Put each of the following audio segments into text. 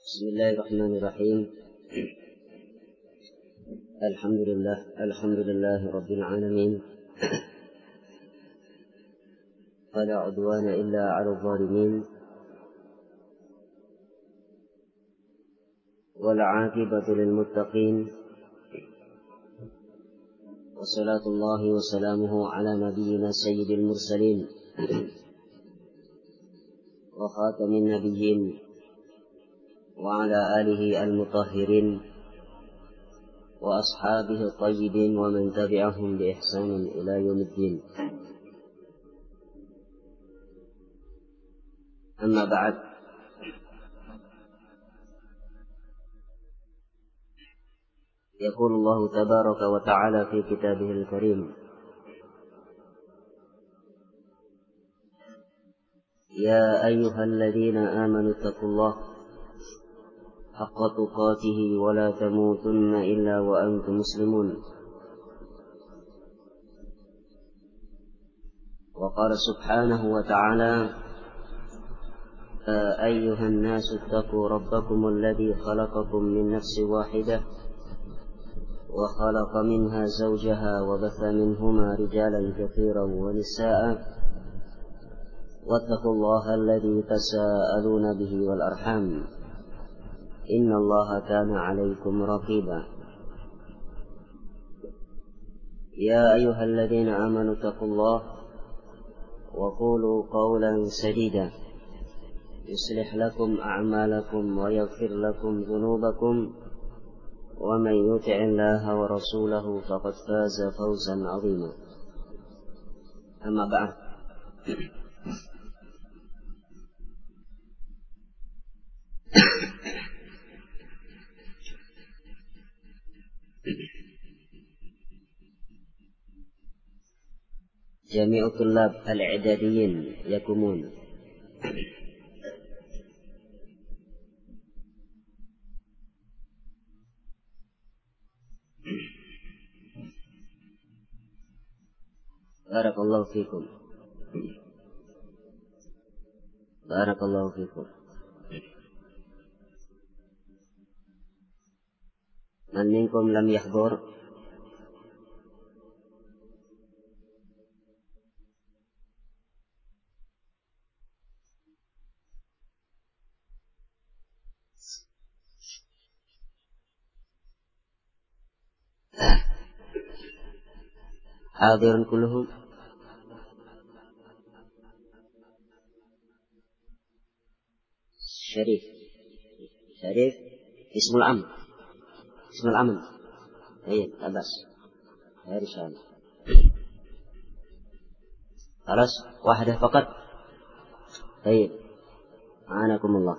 بسم الله الرحمن الرحيم. الحمد لله رب العالمين، ولا عدوان إلا على الظالمين، والعاقبة للمتقين، وصلاة الله وسلامه على نبينا سيد المرسلين وخاتم النبيين وعلى آله المطهرين وأصحابه الطيبين ومن تبعهم بإحسان إلى يوم الدين. أما بعد، يقول الله تبارك وتعالى في كتابه الكريم: يا أيها الذين آمنوا اتقوا الله حق تقاته ولا تموتن إلا وأنتم مسلمون. وقال سبحانه وتعالى: أيها الناس اتقوا ربكم الذي خلقكم من نفس واحدة وخلق منها زوجها وبث منهما رجالا كثيرا ونساء واتقوا الله الذي تساءلون به والأرحام إن الله كان عليكم رقيبا. يا أيها الذين آمنوا اتقوا الله وقولوا قولا سديدا يصلح لكم أعمالكم ويغفر لكم ذنوبكم ومن يطع الله ورسوله فقد فاز فوزا عظيما. أما بعد، جميع طلاب الإعداديين يقومون. بارك الله فيكم. بارك الله فيكم. من منكم لم يحضر؟ حاضر كلهم؟ شريف اسم العم، اسم العمل. طيب لا بأس، خير إن شاء الله. خلاص واحدة فقط. طيب أعانكم الله.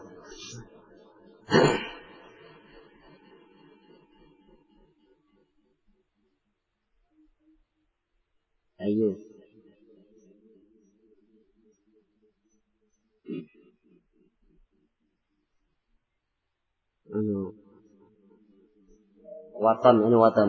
أيوه watan, ini watan.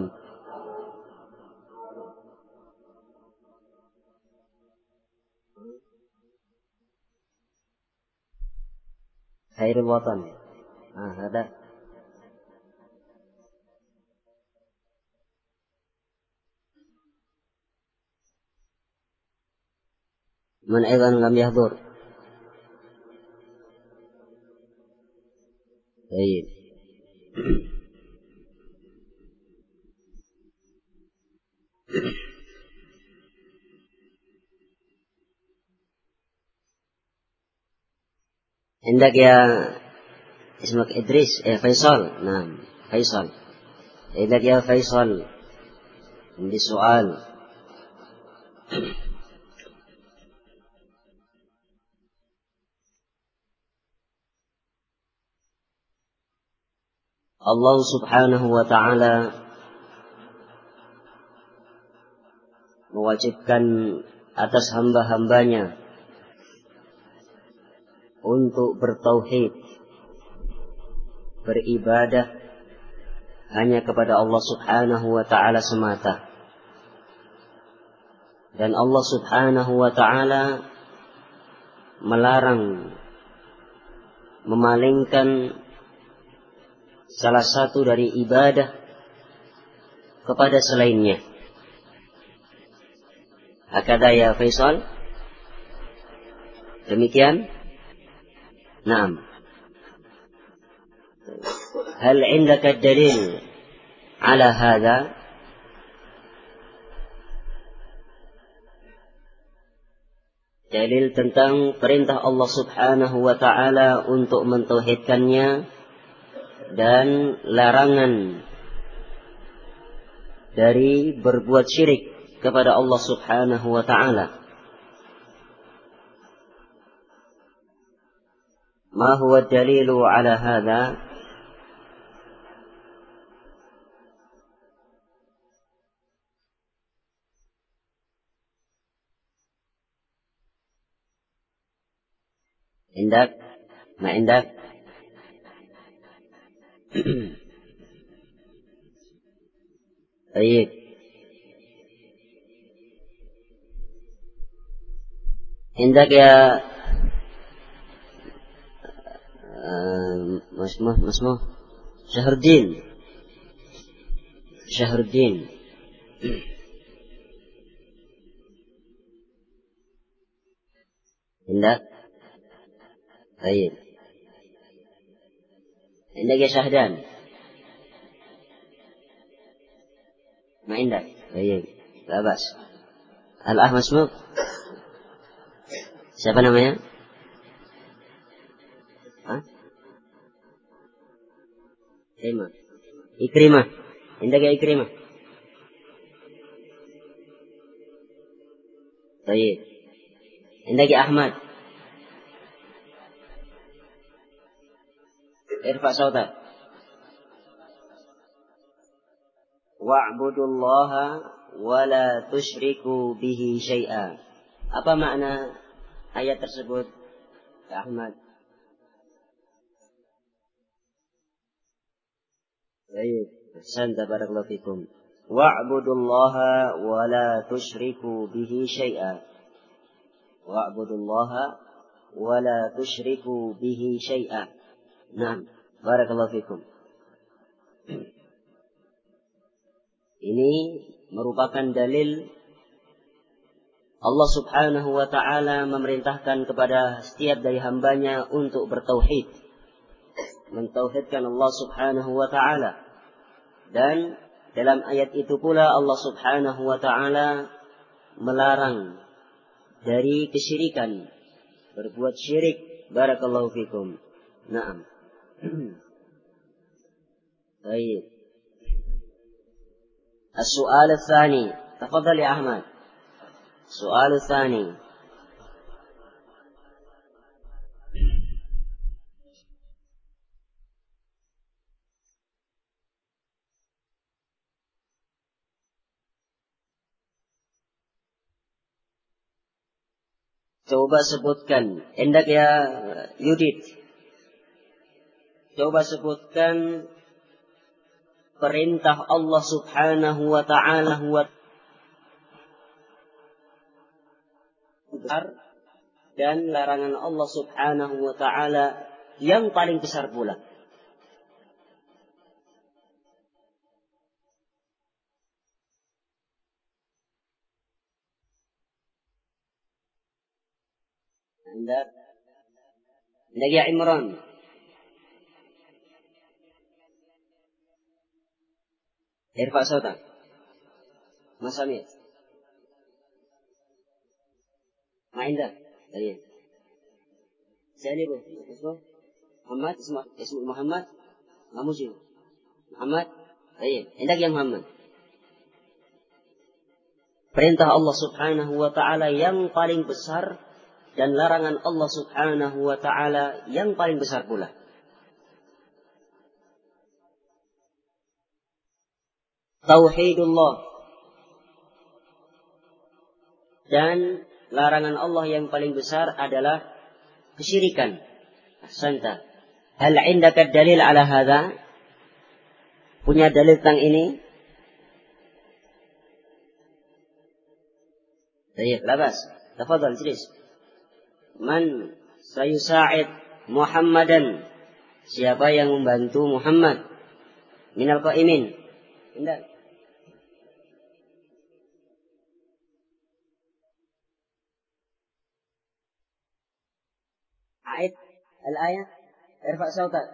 Khairul watan. Ada. من أيضا لم يحضر؟ طيب عندك يا اسمك إدريس فيصل. نعم فيصل. عندك يا فيصل عندي سؤال. Allah subhanahu wa ta'ala mewajibkan atas hamba-hambanya untuk bertauhid, beribadah hanya kepada Allah subhanahu wa ta'ala semata. Dan Allah subhanahu wa ta'ala melarang memalingkan salah satu dari ibadah kepada selainnya. Hakadha ya Faisal? Demikian? Naam. Hal indaka dalil ala hadha? Dalil tentang perintah Allah subhanahu wa ta'ala untuk mentauhidkannya dan larangan dari berbuat syirik kepada Allah subhanahu wa ta'ala. Ma huwa dalilu ala hadha? Indak? Ma indak? Baik. Indak ya Masmuh Syahruddin. Indak? Baik. Indak ya Syahdan? Ma indak? Baik. Labas. Al-ah Masmuh? Siapa namanya? Hah? Ikrimah. Indak ya Ikrimah? Baik. Indak ya Ahmad? Irfa sautak. Wa'budullaha wa la tusyriku bihi syai'a. Apa makna ayat tersebut, ya Ahmad? Baik. Ahsanta barakallahu fikum. Wa'budullaha wa la tusyriku bihi syai'a. Wa'budullaha wa la tusyriku bihi syai'a. Naam. Barakallahu fikum. Ini merupakan dalil Allah subhanahu wa ta'ala memerintahkan kepada setiap dari hambanya untuk bertauhid. Mentauhidkan Allah subhanahu wa ta'ala. Dan dalam ayat itu pula Allah subhanahu wa ta'ala melarang dari kesyirikan. Berbuat syirik. Barakallahu fikum. Naam. Baik. السؤال الثاني تفضل يا أحمد. السؤال الثاني coba sebutkan, hendak ya Yudit, coba sebutkan perintah Allah subhanahu wa ta'ala dan larangan Allah subhanahu wa ta'ala yang paling besar pula. Hendak ya Imran. Irfa sautak. Mas Amir. Ma indah. Baik. Sini Bu. Muhammad, ismu Muhammad. Kamu sih. Muhammad. Baik. Indah yang Muhammad. Perintah Allah subhanahu wa ta'ala yang paling besar dan larangan Allah subhanahu wa ta'ala yang paling besar pula. Tauhidullah. Dan larangan Allah yang paling besar adalah kesyirikan. Ahsanta. Hal indaka dalil ala hadha? Punya dalil tentang ini? Baik, labas. Tafadhal, jelis. Man sayusa'id Muhammadan? Siapa yang membantu Muhammad? Minal qaimin. Indah. A'id al-ayah. Irfa' sautak.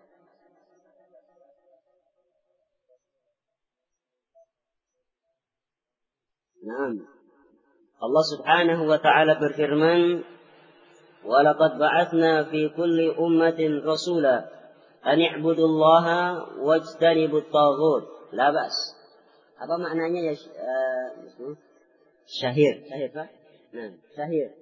Naam. Allah Subhanahu wa ta'ala berfirman, "Wa laqad ba'atsna fi kulli ummatin rasula an i'budullaha wajtanibut taghut." La ba's. Apa maknanya ya syahir? Syahir, Pak? Nah, syahir.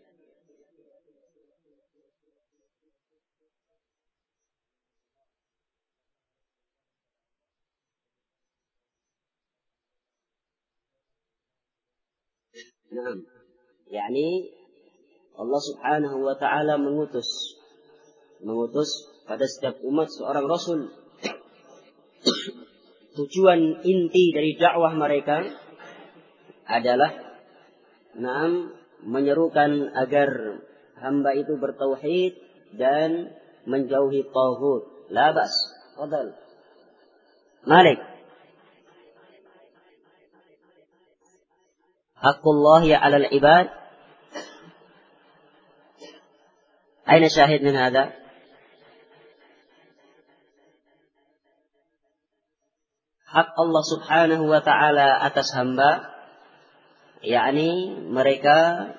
Nah, yakni Allah Subhanahu wa ta'ala mengutus pada setiap umat seorang rasul. Tujuan inti dari dakwah mereka adalah menyerukan agar hamba itu bertauhid dan menjauhi taghut. La ba's. Fadal. Malik. Haqqullah ya 'alal ibad. Aina syahid min hadha? Hak Allah Subhanahu wa ta'ala atas hamba, yakni mereka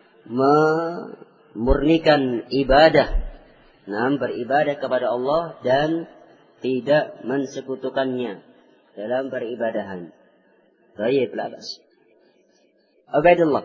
memurnikan ibadah, beribadah kepada Allah dan tidak mensekutukannya dalam beribadahan. Baik, la bas. Ubaidullah.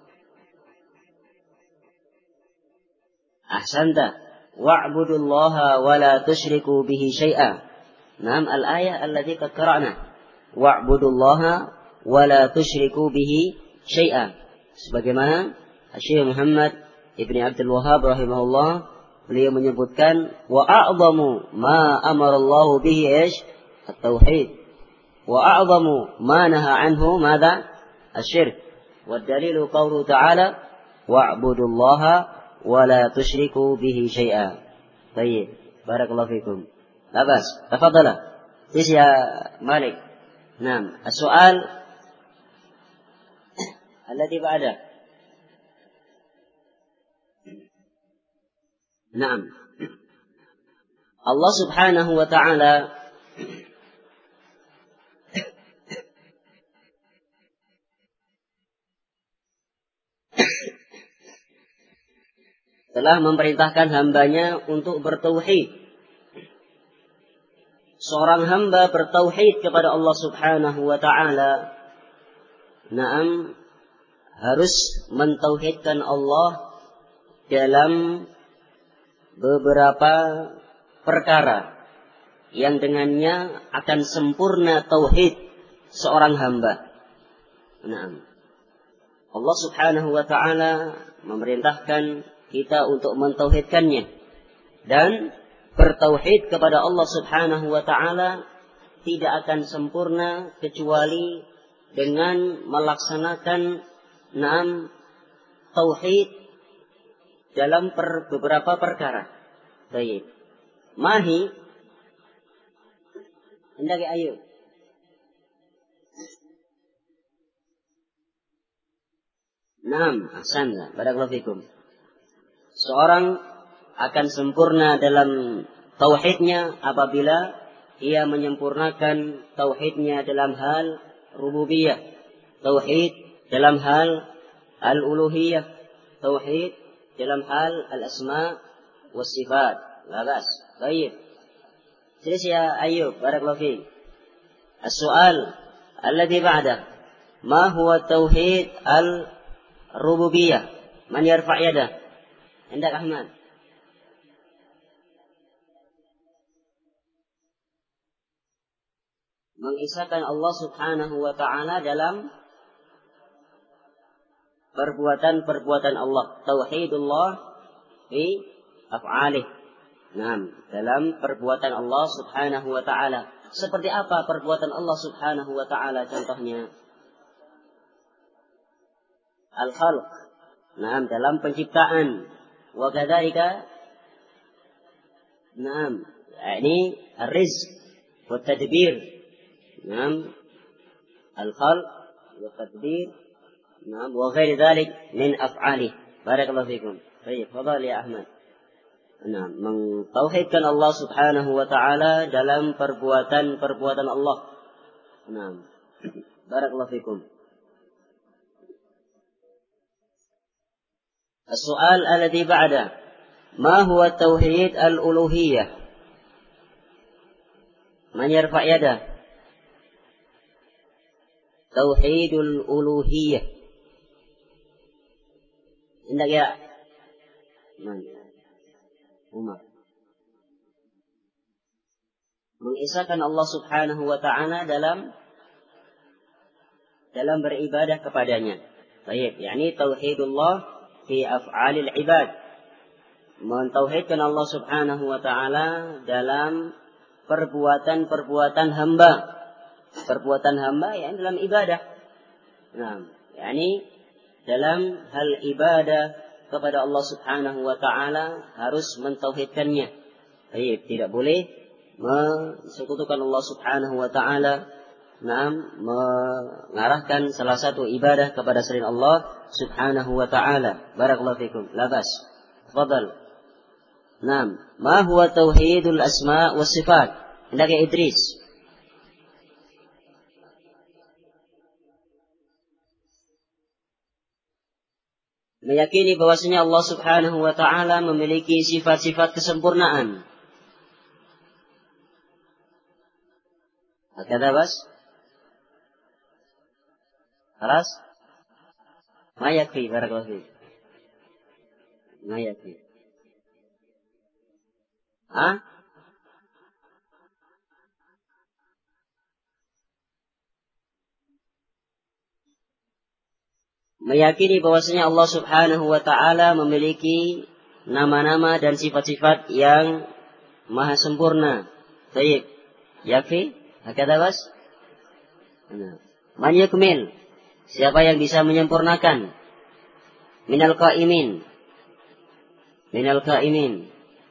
Ahsanta. Wa'budullaha wa la tusyriku bihi syai'a. Al-ayah allati qad qara'na. Wa'budullaha wa la tusyriku bihi syai'a. Sebagaimana Syekh Muhammad Ibn Abdul Wahhab rahimahullah, beliau menyebutkan wa a'zamu ma amarallahu bihi at-tauhid wa a'zamu ma naha anhu madza asy-syirk wa dalilu qawluhu ta'ala wa'budullaha wa la tusyriku bihi syai'a. Baik, barakallahu fikum. Labas, tafadhala. Tis ya Malik. Naam, as-su'al alladhi ba'da. Naam. Allah Subhanahu wa ta'ala telah memerintahkan hambanya untuk bertauhid. Seorang hamba bertauhid kepada Allah Subhanahu wa ta'ala, harus mentauhidkan Allah dalam beberapa perkara yang dengannya akan sempurna tauhid seorang hamba. Allah Subhanahu wa ta'ala memerintahkan kita untuk mentauhidkannya, dan bertauhid kepada Allah Subhanahu wa ta'ala tidak akan sempurna kecuali dengan melaksanakan tauhid dalam beberapa perkara. Baik. Mahi hendak ayo. Naam, ahsan. Barakallahu fikum. Seorang akan sempurna dalam tauhidnya apabila ia menyempurnakan tauhidnya dalam hal rububiyah, tauhid dalam hal al-uluhiyah, tauhid dalam hal al-asma was sifat. Labas. Baik. Terus ya Ayub, barakallahu fiik. As-su'al alladhi ba'da. Ma huwa tauhid al-rububiyah? Man yarfa' yadah? Hendak Ahmad. Mengisahkan Allah Subhanahu wa ta'ala dalam perbuatan-perbuatan Allah. Tauhidullah fi af'alih. Dalam perbuatan Allah Subhanahu wa ta'ala. Seperti apa perbuatan Allah Subhanahu wa ta'ala contohnya? Al-khalq. Dalam penciptaan. Wa kadzalika ini ar-rizq, wa tadbir. Naam, al-khalq wa tadbir. Naam, wa ghairi dzalik min af'alih. Barakallahu fikum. Baik, fadhal ya Ahmad. Nah, mentauhidkan Allah Subhanahu wa taala dalam perbuatan-perbuatan Allah. Nah, barakallahu fikum. السؤال الذي بعده ما هو التوحيد الألوهية من يرفع يده توحيد الألوهية عندك يا من Umar mengisahkan Allah Subhanahu wa taala dalam beribadah kepadanya. Baik, yakni tauhidullah fi af'alil ibad. Mentauhidkan Allah Subhanahu wa taala dalam perbuatan-perbuatan hamba. Perbuatan hamba yang dalam ibadah. Nah, yakni dalam hal ibadah kepada Allah Subhanahu wa taala harus mentauhidkannya. Baik, tidak boleh mensekutukan Allah Subhanahu wa taala, mengarahkan salah satu ibadah kepada selain Allah Subhanahu wa taala. Barakallahu fikum. Labas. Tafadhal. Naam, ma huwa tauhidul asma was sifat? Hendak ya Idris. Meyakini bahwasanya Allah Subhanahu wa taala memiliki sifat-sifat kesempurnaan. Hakada bas? Khalas? Ma yakfi, barakallahu fiik. Ma yakfi. Meyakini bahwasanya Allah Subhanahu wa taala memiliki nama-nama dan sifat-sifat yang maha sempurna. Baik. Yakfi? Hakada bas? Man yukmil? Siapa yang bisa menyempurnakan? Minal qaimin. Minal qaimin.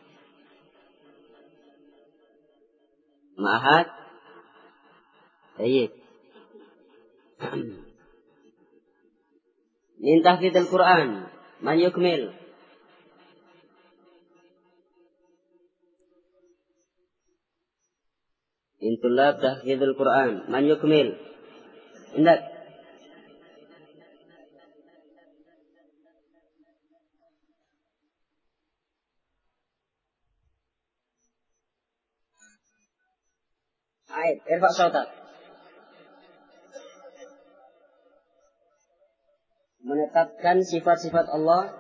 Ma'ahad? Baik. Min tahfidz Al-Quran. Man yukmil? Min tulab tahfidz Al-Quran. Man yukmil? Indak. Aib, irfa' sautak. Menetapkan sifat-sifat Allah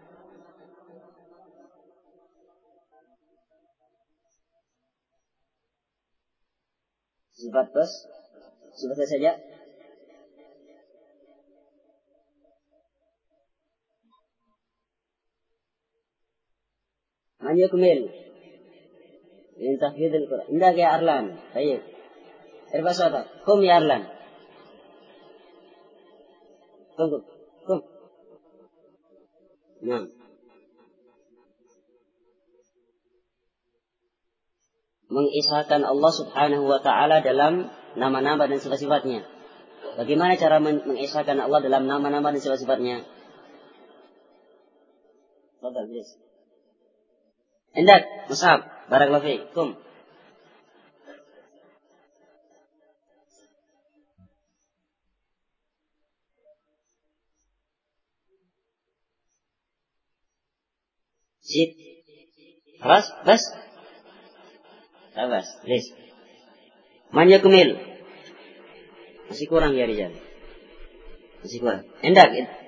sifat bos sifatnya saja man yukmil min tahfidz Al-Quran. Indak ya Arlan. Baik. Irfa' sautak. Kum ya Arlan. Kum. Nah, mengisahkan Allah Subhanahu wa taala dalam nama-nama dan sifat-sifatnya. Bagaimana cara mengisahkan Allah dalam nama-nama dan sifat-sifatnya? Tafadhal, please. Indak, Mus'ab, barakallahu fiikum. Zid. Khlas, bas. Bas, please. Man yakmil. Masih kurang ya Rizal. Masih kurang. Indak.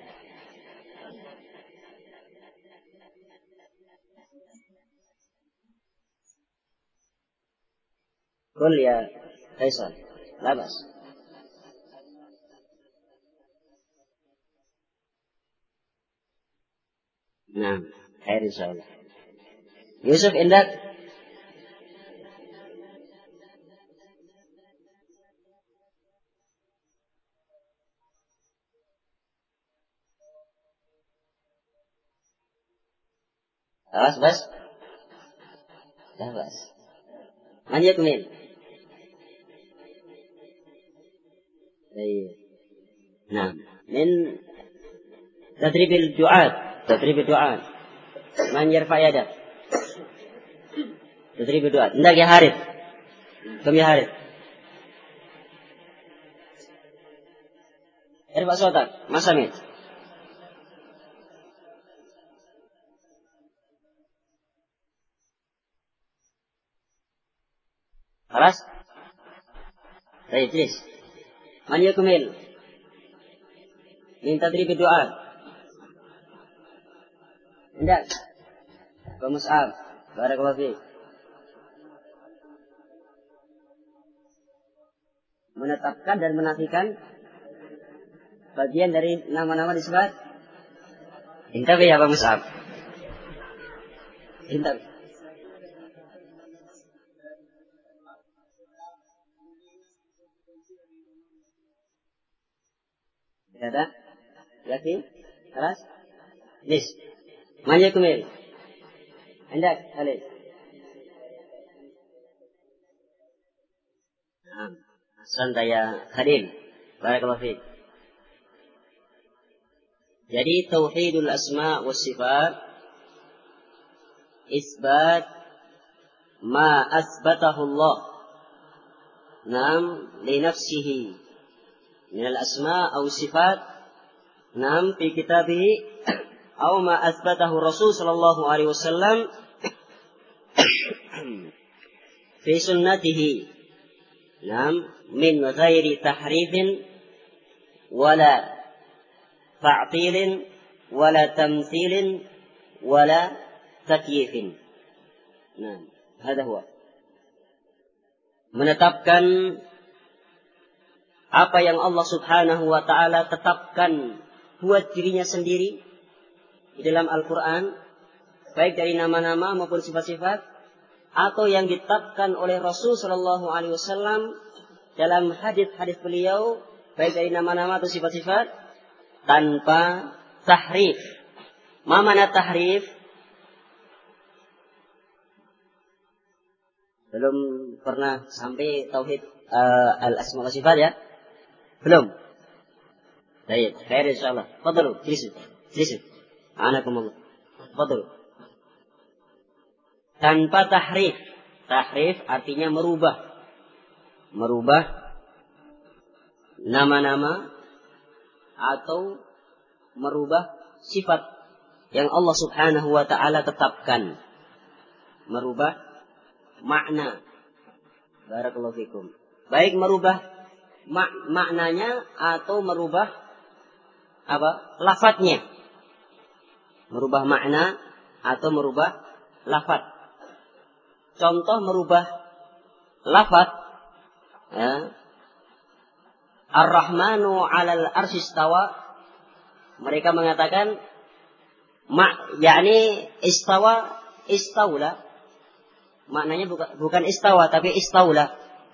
Qul ya Faisal. Labas. Nah, khair insyaallah. Yusuf indak. Awas bas. Labas. Man yakmil. Iya. Nah, min tadribil du'at, tadribil du'at. Man yarfa yadah. Tadribil du'at. Hendak ya Harith. Kam ya Harith. Irfa sotak, masamit. خلاص طيب ليش من يكمل من تدريب الدعاء عندك كمصعب بارك الله فيك menetapkan dan menafikan bagian dari nama-nama disebut intabi ya Pak Mus'ab intabi ada lagi خلاص ليش من يكمل عندك علي أحسنت يا خليل بارك الله فيك. Jadi tauhidul asma was sifat isbat ma asbatahu Allah nam li nafsihi min al asma aw sifat nam fi kitabih aw ma asbatahu Rasul sallallahu alaihi wasallam fi sunnatihi nam min ghairi tahrifin wala ta'tilin wala tamthilin wala takyifin. Nah, hada huwa. Menetapkan apa yang Allah Subhanahu wa taala tetapkan buat dirinya sendiri di dalam Al-Qur'an, baik dari nama-nama maupun sifat-sifat, atau yang ditetapkan oleh Rasul sallallahu alaihi wasallam dalam hadis-hadis beliau, baik dari nama-nama atau sifat-sifat, tanpa tahrif. Ma mana tahrif? Belum pernah sampai tauhid al-asma wa sifat ya? Belum. Baik, khair insyaallah. Fadhlu, jlisu. Anakumullah. Fadhlu. Tanpa tahrif. Tahrif artinya merubah. Merubah nama-nama atau merubah sifat yang Allah Subhanahu wa taala tetapkan. Merubah makna. Barakallahu fikum. Baik merubah maknanya atau merubah apa? Lafadznya. Merubah makna atau merubah lafadz. Contoh merubah lafadz ya. Ar-Rahmanu 'alal arsy istawa. Mereka mengatakan yakni istaula. Maknanya bukan istawa tapi istaula.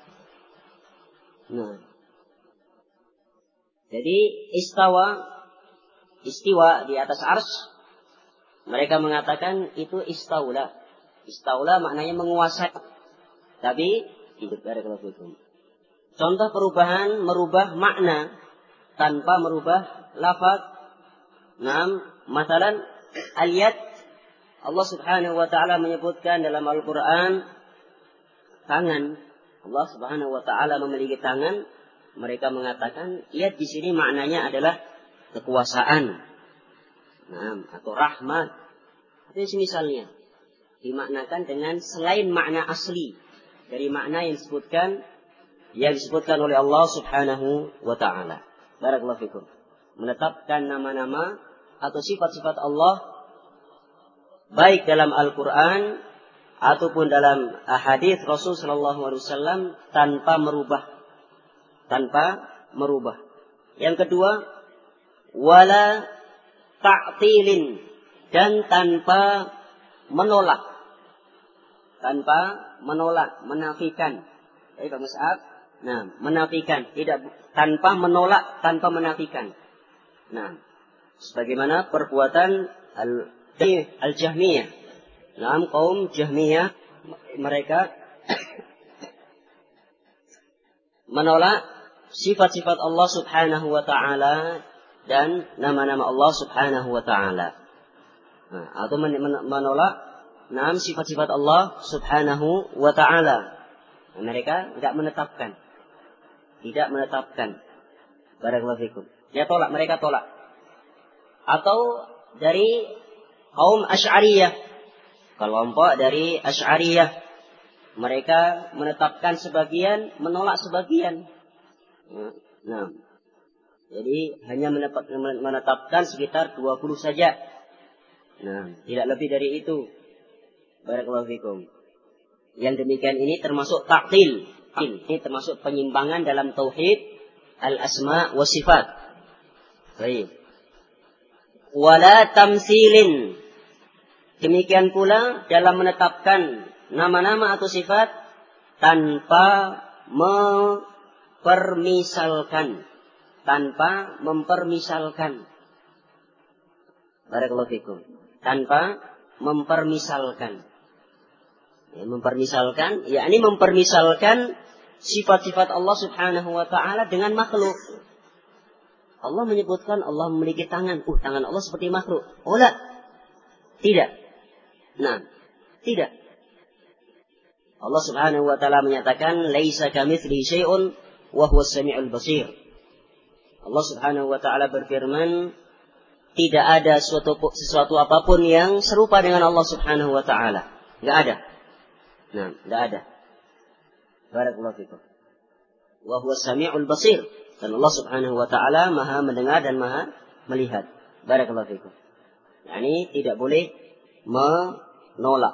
Nah. Jadi istiwa di atas arsy. Mereka mengatakan itu istaula. Istaula maknanya menguasai. Tapi hidup dari kalau itu. Contoh perubahan merubah makna tanpa merubah lafaz. Naam, masalan al-yad Allah Subhanahu wa taala menyebutkan dalam Al-Qur'an tangan. Allah Subhanahu wa taala memiliki tangan. Mereka mengatakan yad di sini maknanya adalah kekuasaan. Naam, atau rahmat. Itu misalnya dimaknakan dengan selain makna asli dari makna yang disebutkan oleh Allah Subhanahu wa taala. Barakallahu fikum. Menetapkan nama-nama atau sifat-sifat Allah baik dalam Al-Qur'an ataupun dalam hadis Rasul sallallahu alaihi wasallam tanpa merubah. Yang kedua, wala ta'tilin, dan tanpa menolak, menafikan. Baik Pak Mus'ab. Nah, menafikan, tidak tanpa menolak, tanpa menafikan. Nah, sebagaimana perbuatan al-Jahmiyah. Nah, kaum Jahmiyah mereka menolak sifat-sifat Allah Subhanahu wa taala dan nama-nama Allah Subhanahu wa taala. Nah, atau menolak sifat-sifat Allah Subhanahu wa taala. Nah, mereka tidak menetapkan. Barakallahu fikum. Mereka tolak. Atau dari kaum Asy'ariyah, kelompok dari Asy'ariyah, mereka menetapkan sebagian, menolak sebagian. Nah, jadi hanya menetapkan sekitar 20 saja. Nah, tidak lebih dari itu. Barakallahu fikum. Yang demikian ini termasuk ta'til. Ini termasuk penyimpangan dalam tauhid al-asma wa sifat. Baik. Wala tamsilin. Demikian pula dalam menetapkan nama-nama atau sifat tanpa mempermisalkan. Barakallahu fikum. Tanpa mempermisalkan. Mempermisalkan sifat-sifat Allah Subhanahu wa taala dengan makhluk. Allah menyebutkan Allah memiliki tangan. Tangan Allah seperti makhluk. Tidak. Tidak. Allah Subhanahu wa taala menyatakan laisa kamitslihi syai'un wa huwas samiul basir. Allah Subhanahu wa taala berfirman, tidak ada sesuatu apapun yang serupa dengan Allah Subhanahu wa taala. Enggak ada. Enggak ada. Barakallahu fikum. Wa huwas samiul basir. Dan Allah Subhanahu wa taala Maha mendengar dan Maha melihat. Barakallahu fikum. Yani tidak boleh menolak.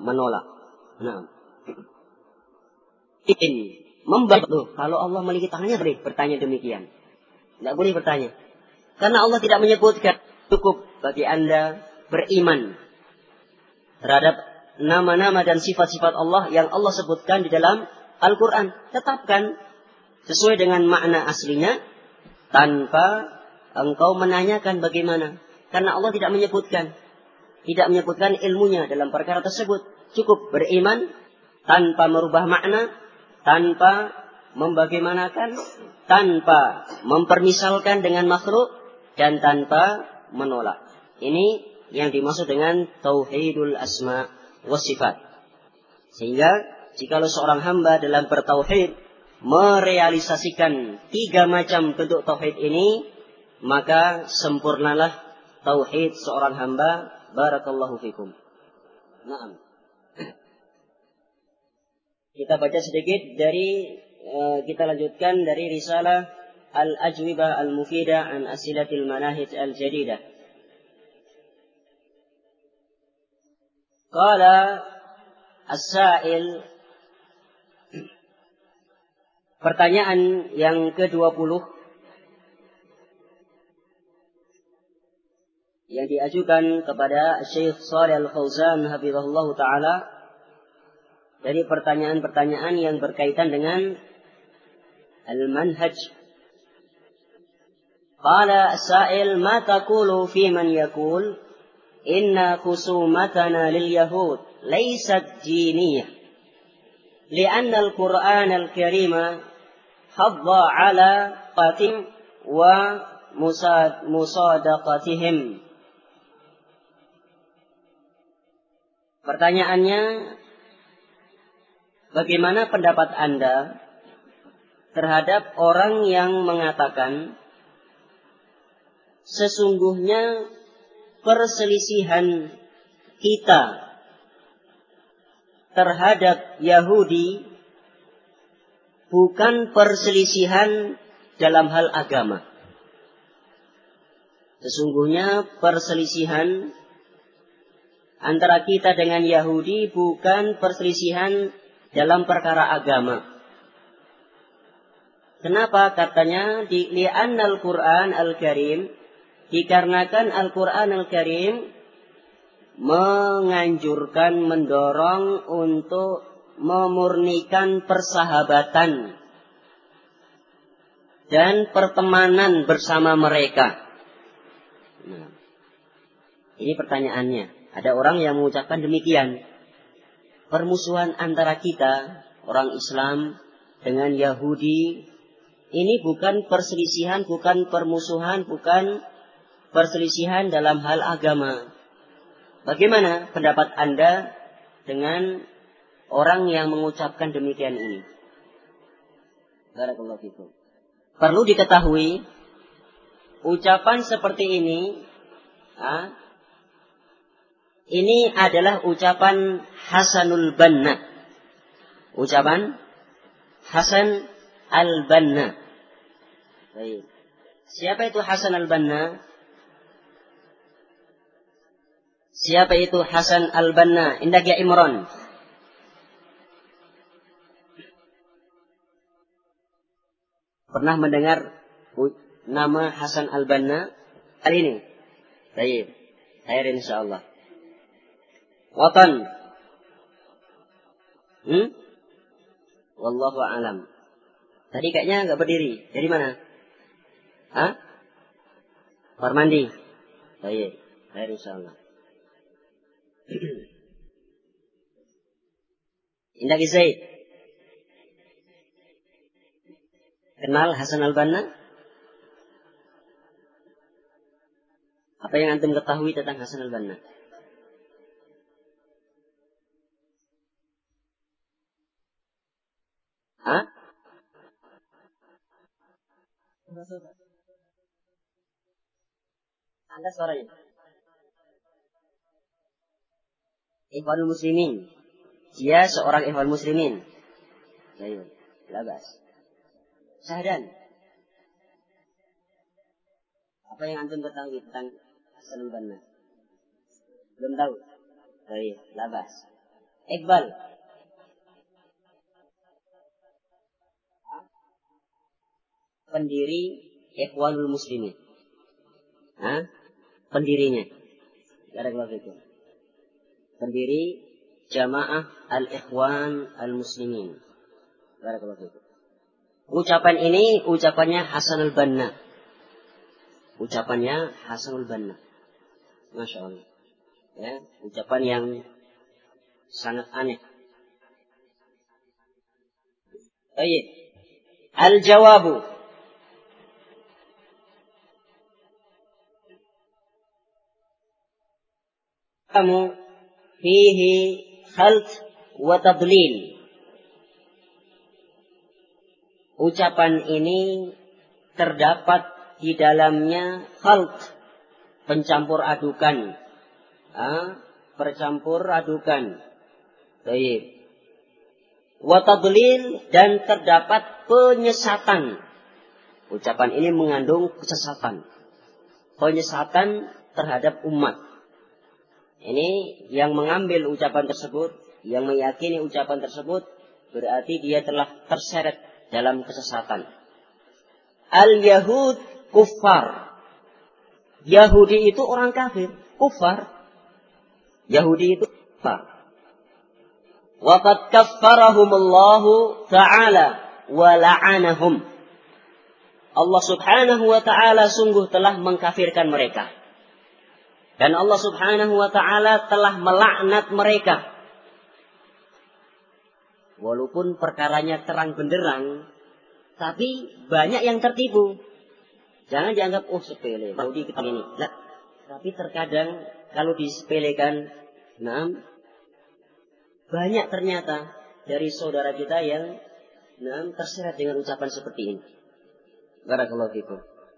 Kalau Allah memiliki tangannya boleh bertanya demikian. Tidak boleh bertanya. Karena Allah tidak menyebutkan. Cukup bagi Anda beriman terhadap nama-nama dan sifat-sifat Allah yang Allah sebutkan di dalam Al-Quran. Tetapkan sesuai dengan makna aslinya tanpa engkau menanyakan bagaimana. Karena Allah tidak menyebutkan ilmunya dalam perkara tersebut. Cukup beriman tanpa merubah makna, tanpa membagaimanakan, tanpa mempermisalkan dengan makhluk, dan tanpa menolak. Ini yang dimaksud dengan tauhidul asma wa sifat. Sehingga jikalau seorang hamba dalam bertauhid merealisasikan 3 macam bentuk tauhid ini, maka sempurnalah tauhid seorang hamba. Barakallahu fikum. Naam. Kita baca sedikit kita lanjutkan dari risalah Al-Ajwibah Al-Mufidah an Asilatil Manahij Al-Jadidah. Qala as-sa'il, pertanyaan yang ke-20 yang diajukan kepada Syekh Shalih Al-Fauzan hafizahullah taala dari pertanyaan-pertanyaan yang berkaitan dengan al-manhaj. Qala as-sa'il ma taqulu fi man yaqul inna khusumatana lil yahud laysat diniyah li'anna al-Qur'an al-Karima hadda 'ala qatim wa musadaqatihim. Pertanyaannya, bagaimana pendapat Anda terhadap orang yang mengatakan sesungguhnya perselisihan kita terhadap Yahudi bukan perselisihan dalam hal agama. Sesungguhnya perselisihan antara kita dengan Yahudi bukan perselisihan dalam perkara agama. Kenapa katanya? Li'annal Qur'an al-Karim, dikarenakan Al-Quran al-Karim menganjurkan, mendorong untuk memurnikan persahabatan dan pertemanan bersama mereka. Nah, ini pertanyaannya. Ada orang yang mengucapkan demikian. Permusuhan antara kita, orang Islam, dengan Yahudi, Ini bukan perselisihan, bukan permusuhan, bukan perselisihan dalam hal agama. Bagaimana pendapat Anda dengan orang yang mengucapkan demikian ini? Barakallahu fikum. Perlu diketahui, ucapan seperti ini adalah ucapan Hasanul Banna. Ucapan Hasan al-Banna. Baik. Siapa itu Hasan al-Banna? Siapa itu Hasan al-Banna? Indak ya Imran. Pernah mendengar nama Hasan al-Banna? Kali ini. Baik. Khair insyaallah. Watan. Wallahu a'lam. Tadi kayaknya enggak berdiri. Dari mana? Kamar mandi. Baik. Khair insyaallah. Indak Zaid. Kenal Hasan al-Banna? Apa yang antum ketahui tentang Hasan al-Banna? Anda suaranya. Ikhwanul Muslimin. Dia seorang Ikhwan Muslimin. Baik, labas. Sahdan. Apa yang antum ketahui tentang Hasan al-Banna? Belum tahu. Baik, labas. Iqbal. Pendiri Ikhwanul Muslimin. Pendirinya. Barakallahu fikum. Pendiri Jamaah Al-Ikhwan Al-Muslimin. Barakallahu fikum. Ucapan ini ucapannya Hasan al-Banna. Ucapannya Hasan al-Banna. Masya Allah. Ya, ucapan yang sangat aneh. Baik. Al-jawabu. Kamu fihi khalt wa tadlil. Ucapan ini terdapat di dalamnya khalt, pencampur adukan. Bercampur adukan. Baik. Wa tadlil, dan terdapat penyesatan. Ucapan ini mengandung kesesatan. Penyesatan terhadap umat. Ini yang mengambil ucapan tersebut, yang meyakini ucapan tersebut, berarti dia telah terseret dalam kesesatan. Al-Yahud kuffar. Yahudi itu orang kafir, kuffar. Yahudi itu kuffar. Wa qad kaffarahumullahu ta'ala wa la'anahum. Allah Subhanahu wa ta'ala sungguh telah mengkafirkan mereka. Dan Allah Subhanahu wa ta'ala telah melaknat mereka. Walaupun perkaranya terang benderang, tapi banyak yang tertipu. Jangan dianggap sepele, Yahudi kita ini. Nah, tapi terkadang kalau disepelekan, banyak ternyata dari saudara kita yang terseret dengan ucapan seperti ini. Barakallahu fikum.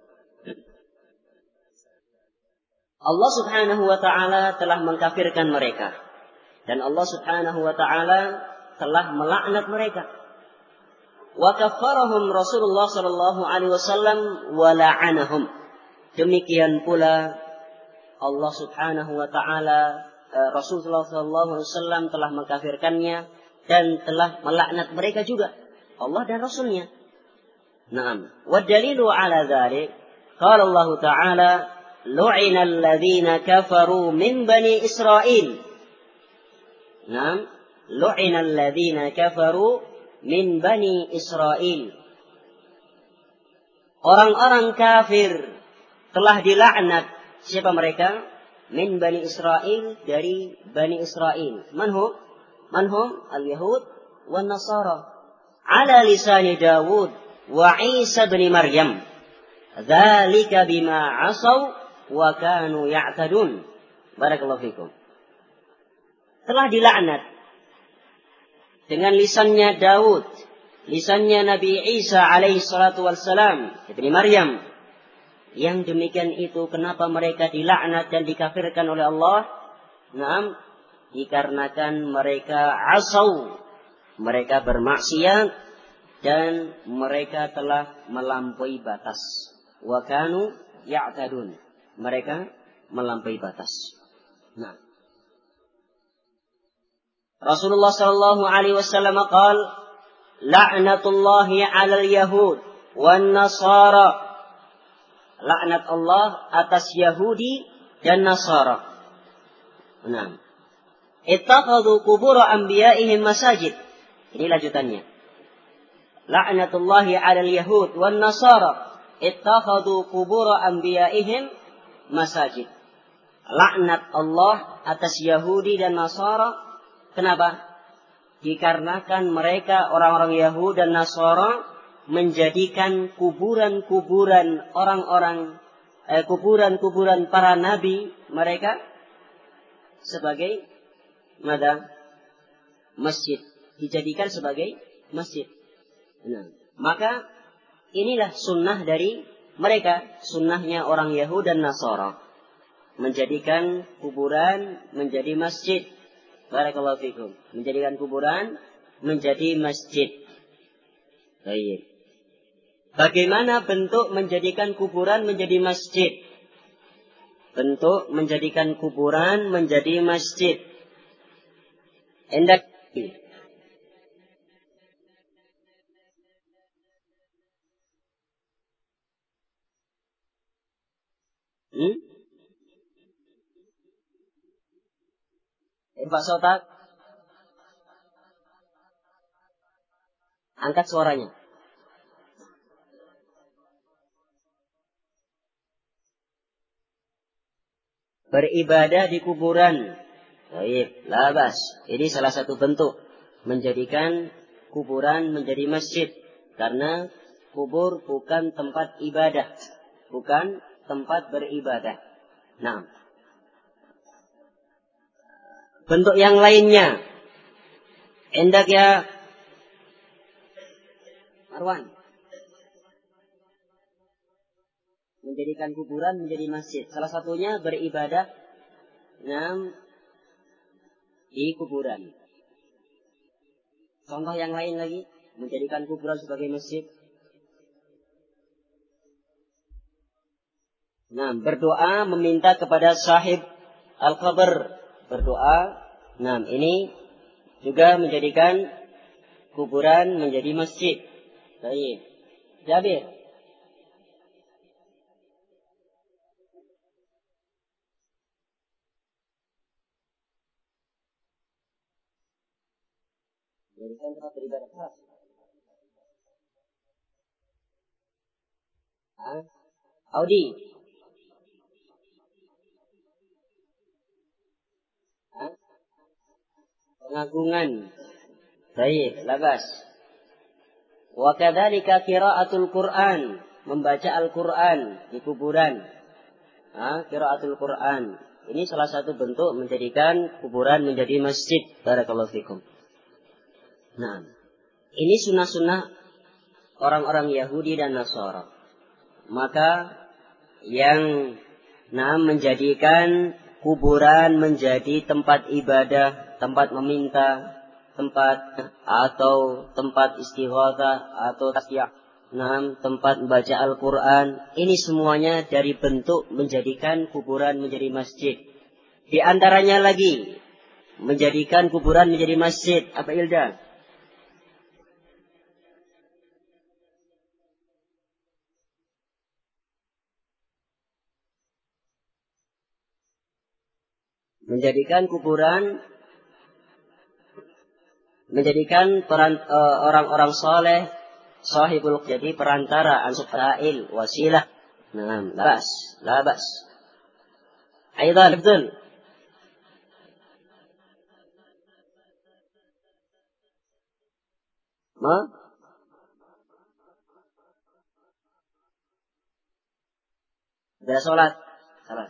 Allah Subhanahu wa ta'ala telah mengkafirkan mereka. Dan Allah Subhanahu wa ta'ala telah melaknat mereka. Wa kaffarahum Rasulullah sallallahu alaihi wasallam wa la'anahum. Demikian pula Allah Subhanahu wa ta'ala, Rasulullah sallallahu alaihi wasallam telah mengkafirkannya dan telah melaknat mereka juga, Allah dan Rasulnya. Naam. Wa dalilu ala dzalik qala Allah ta'ala lu'ina alladhina kafaru min bani Israel. Naam, lu'ina alladhina kafaru min bani Israel. Orang-orang kafir telah dilaknat. Siapa mereka? Min bani Israel, dari bani Israel. Manhum? Manhum al-Yahud wan Nasara. Ala lisani Dawud wa Isa bin Maryam. Dzalika bima 'asaw wa kanu ya'tadun. Barakallahu fikum. Telah dilaknat dengan lisannya Daud, lisannya Nabi Isa alaihi salatu wassalam, ibni Maryam. Yang demikian itu kenapa mereka dilaknat dan dikafirkan oleh Allah? Naam, dikarenakan mereka asau, mereka bermaksiat dan mereka telah melampaui batas. Wa kanu ya'tadun. Mereka melampaui batas. Nah, Rasulullah sallallahu alaihi wasallam qaal, la'natullahi 'alal yahud wan nasara. Laknat Allah atas Yahudi dan Nasara. Nah, ittakhadhu qubur anbiya'ihim masajid. Ini lanjutannya. Laknatullahi 'alal yahud wan nasara ittakhadhu qubur anbiya'ihim masajid. Laknat Allah atas Yahudi dan Nasara. Kenapa? Dikarenakan mereka orang-orang Yahudi dan Nasara menjadikan kuburan-kuburan orang-orang, kuburan-kuburan para nabi mereka sebagai masjid, dijadikan sebagai masjid. Nah, maka inilah sunnah dari mereka, sunnahnya orang Yahudi dan Nasara, menjadikan kuburan menjadi masjid. Barakallahu fikum. Menjadikan kuburan menjadi masjid. Baik. Bagaimana bentuk menjadikan kuburan menjadi masjid? Bentuk menjadikan kuburan menjadi masjid. Hendak Pak Sotak, angkat suaranya. Beribadah di kuburan. Baik, labas. Ini salah satu bentuk menjadikan kuburan menjadi masjid. Karena kubur bukan tempat ibadah. Bukan tempat beribadah. Nah, bentuk yang lainnya. Hendak ya Marwan. Menjadikan kuburan menjadi masjid. Salah satunya beribadah di kuburan. Contoh yang lain lagi. Menjadikan kuburan sebagai masjid. Nah, berdoa meminta kepada sahib al-qabr. Berdoa. Nah, ini juga menjadikan kuburan menjadi masjid. Baik. Jabir. Menjadikan tempat beribadah khas. Audi. Pengagungan. Baik, labas. Wa kadzalika qiraatul Qur'an, membaca Al-Qur'an di kuburan. Qiraatul Qur'an. Ini salah satu bentuk menjadikan kuburan menjadi masjid. Barakallahu fikum. Nah, ini sunnah-sunnah orang-orang Yahudi dan Nasara. Maka yang menjadikan kuburan menjadi tempat ibadah, tempat meminta, tempat atau tempat istighatsah atau tasbih, tempat membaca Al-Quran, ini semuanya dari bentuk menjadikan kuburan menjadi masjid. Di antaranya lagi menjadikan kuburan menjadi masjid. Apa Ilda? Menjadikan kuburan, menjadikan orang-orang soleh, sahibul, jadi perantara, ansufra'il, wasilah. Nah, labas. Aidan, betul. Sudah sholat. Salah.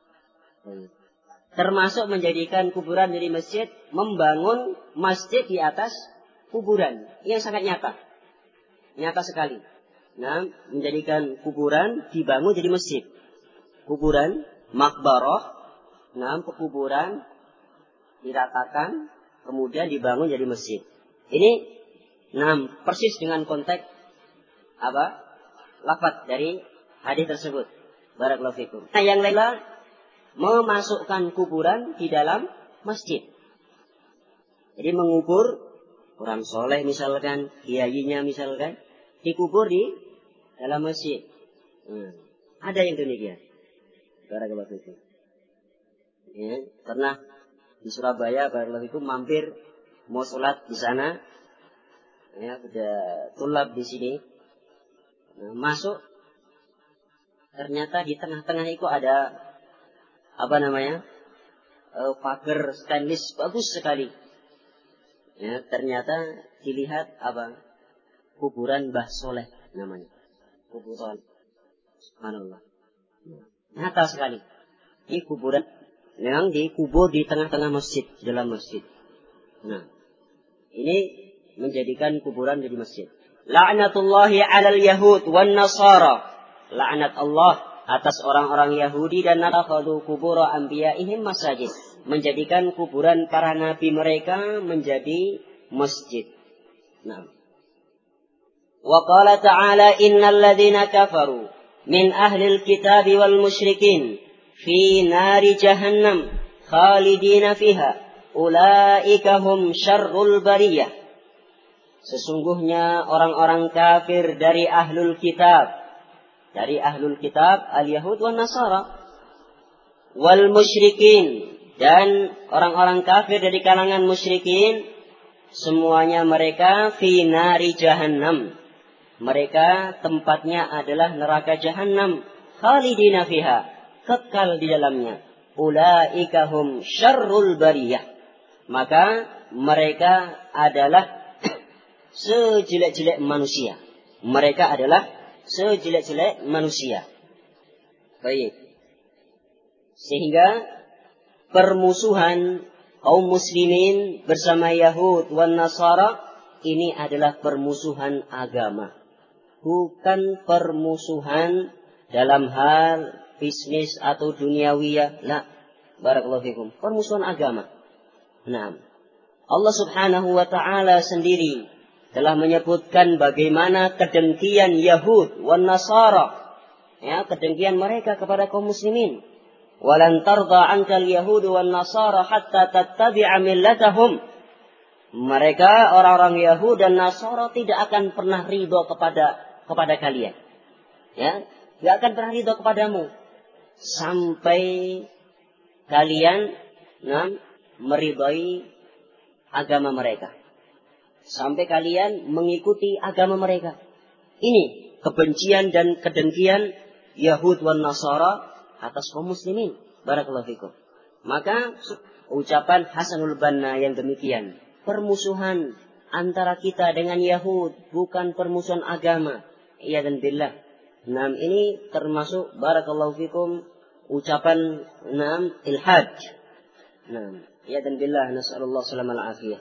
Termasuk menjadikan kuburan jadi masjid, membangun masjid di atas kuburan. Yang sangat nyata. Nyata sekali. Nah, menjadikan kuburan dibangun jadi masjid. Kuburan, makbarah, nah, pekuburan diratakan, kemudian dibangun jadi masjid. Ini, nah, persis dengan konteks apa? Lafaz dari hadis tersebut. Barakallahu fikum. Nah, yang lain memasukkan kuburan di dalam masjid. Jadi mengubur orang soleh misalkan, kiainya misalkan, dikubur di dalam masjid. Ada yang demikian. Barakallahu fikum. Ya, pernah di Surabaya, barakallahu fikum, mampir mau sholat di sana. Ya, ada tulab di sini. Nah, masuk, ternyata di tengah-tengah itu ada pagar stainless bagus sekali. Ya, ternyata dilihat kuburan Mbah Soleh namanya. Kuburan. Subhanallah. Nyata sekali. Ini kuburan yang dikubur di tengah-tengah masjid, dalam masjid. Nah, ini menjadikan kuburan jadi masjid. La'natullahi 'alal yahud wan nasara. Laknat Allah atas orang-orang Yahudi dan nattakhadhu qubur anbiya'ihim masajid. Menjadikan kuburan para nabi mereka menjadi masjid. Nah. Wa qala ta'ala innal ladzina kafaru min ahlil kitab wal musyrikin fi nari jahannam khalidina fiha ulaika hum syarrul bariyah. Sesungguhnya orang-orang kafir dari ahlul kitab al-Yahud wan Nasara wal musyrikin, dan orang-orang kafir dari kalangan musyrikin, semuanya mereka fi nari jahannam. Mereka tempatnya adalah neraka jahannam, khalidina fiha, kekal di dalamnya. Ulaika hum syarrul bariyah. Maka mereka adalah sejelek-jelek manusia. Mereka adalah sejelek-jelek manusia. Baik. Sehingga permusuhan kaum muslimin bersama Yahud wan Nasara ini adalah permusuhan agama. Bukan permusuhan dalam hal bisnis atau duniawiyah. La. Barakallahu fikum. Permusuhan agama. Nah, Allah Subhanahu wa ta'ala sendiri telah menyebutkan bagaimana kedengkian Yahud wan Nasara, ya, kedengkian mereka kepada kaum muslimin. Walan tarda 'ankal yahudu wan nasara hatta tattabi'a millatahum. Mereka orang-orang Yahud dan Nasara tidak akan pernah ridho kepada kalian. Ya, tidak akan pernah ridho kepadamu sampai kalian meridhai agama mereka. Sampai kalian mengikuti agama mereka. Ini kebencian dan kedengkian Yahud wan Nasara atas kaum muslimin. Barakallahu fikum. Maka ucapan Hasanul Banna yang demikian, permusuhan antara kita dengan Yahud bukan permusuhan agama. Iya dan billah. Ini termasuk barakallahu fikum ucapan ilhad. Iya dan billah, nasallallahu salamal afiyah.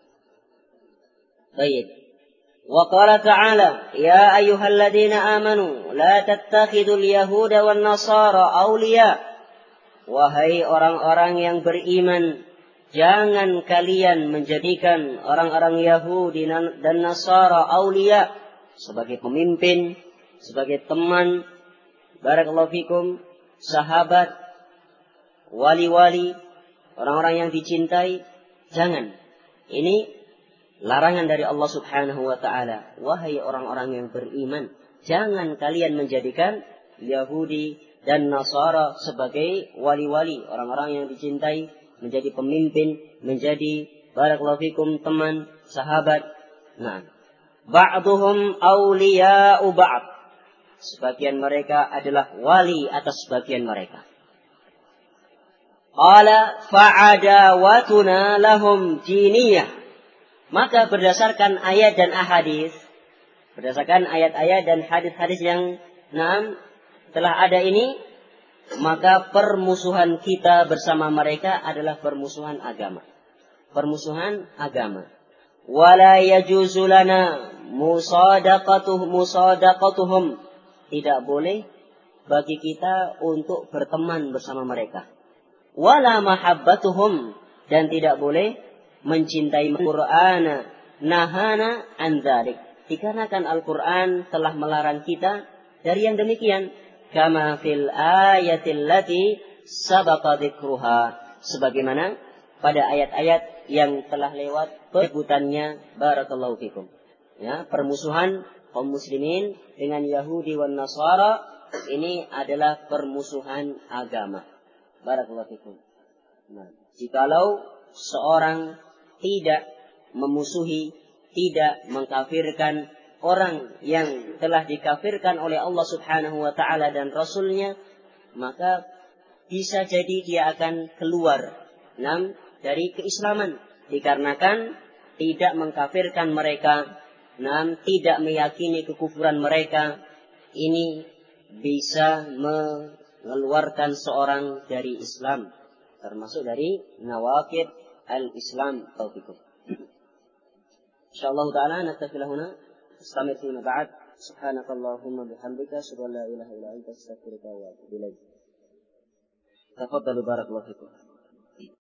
Baik. Wa qala ta'ala, ya ayyuhalladzina amanu la tattakhidul yahuda wan nasara awliya. Wahai orang-orang yang beriman, jangan kalian menjadikan orang-orang Yahudi dan Nasara awliya sebagai pemimpin, sebagai teman, barakallahu fikum, sahabat, wali-wali, orang-orang yang dicintai. Jangan. Ini larangan dari Allah Subhanahu wa ta'ala. Wahai orang-orang yang beriman, jangan kalian menjadikan Yahudi dan Nasara sebagai wali-wali, orang-orang yang dicintai, menjadi pemimpin, menjadi barakallahu fikum teman, sahabat. Nah, ba'duhum awliya'u ba'd. Sebagian mereka adalah wali atas sebagian mereka. Qala fa'adawatuna lahum diniyah. Maka berdasarkan ayat dan ahadis, berdasarkan ayat-ayat dan hadis-hadis yang telah ada ini, maka permusuhan kita bersama mereka adalah permusuhan agama. Permusuhan agama. Wala yajuzu lana musadaqatuhum. Tidak boleh bagi kita untuk berteman bersama mereka. Wala mahabbatuhum, dan tidak boleh mencintai Al-Qur'an. Nahana an dzalik. Dikarenakan Al-Qur'an telah melarang kita dari yang demikian. Kama fil ayatil lati sabaqa dzikruha. Sebagaimana pada ayat-ayat yang telah lewat penyebutannya. Barakallahu fikum. Ya, permusuhan kaum muslimin dengan Yahudi wan Nasara ini adalah permusuhan agama. Barakallahu fikum. Nah, jikalau seorang tidak memusuhi, tidak mengkafirkan orang yang telah dikafirkan oleh Allah Subhanahu wa taala dan Rasulnya, maka bisa jadi dia akan keluar dari keislaman dikarenakan tidak mengkafirkan mereka, tidak meyakini kekufuran mereka. Ini bisa mengeluarkan seorang dari Islam, termasuk dari nawaqid al-Islam. Insyaallah taala naktafi huna, istamir fima ba'd. Subhanakallahumma bihamdika asyhadu an la ilaha illa anta astaghfiruka wa atubu ilaik. Tafadhalu barakallahu fikum.